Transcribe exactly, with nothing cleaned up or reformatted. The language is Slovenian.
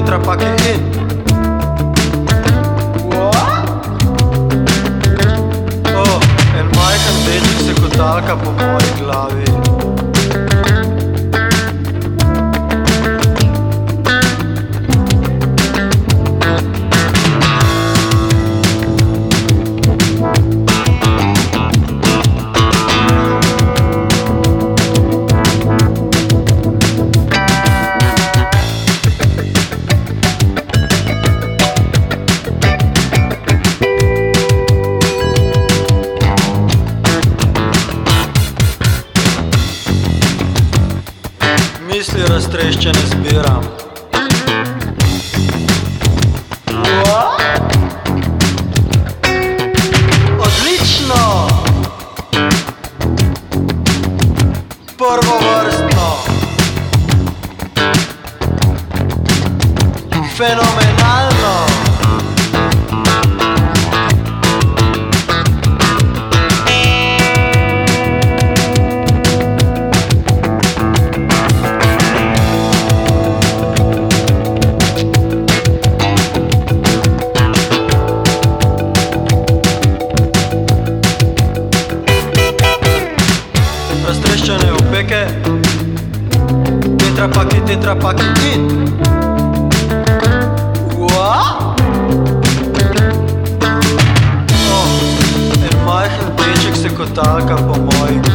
tetrapaki in. Oh, en majhen deček se kotalka po moji glavi. Misli raztreščene zbiram. Odlično! Prvovrstno! Fenomenalno! Raztreščene opeke, tetrapaki, tetrapaki in. Ua? Oh, en majhen deček se kotalka po moji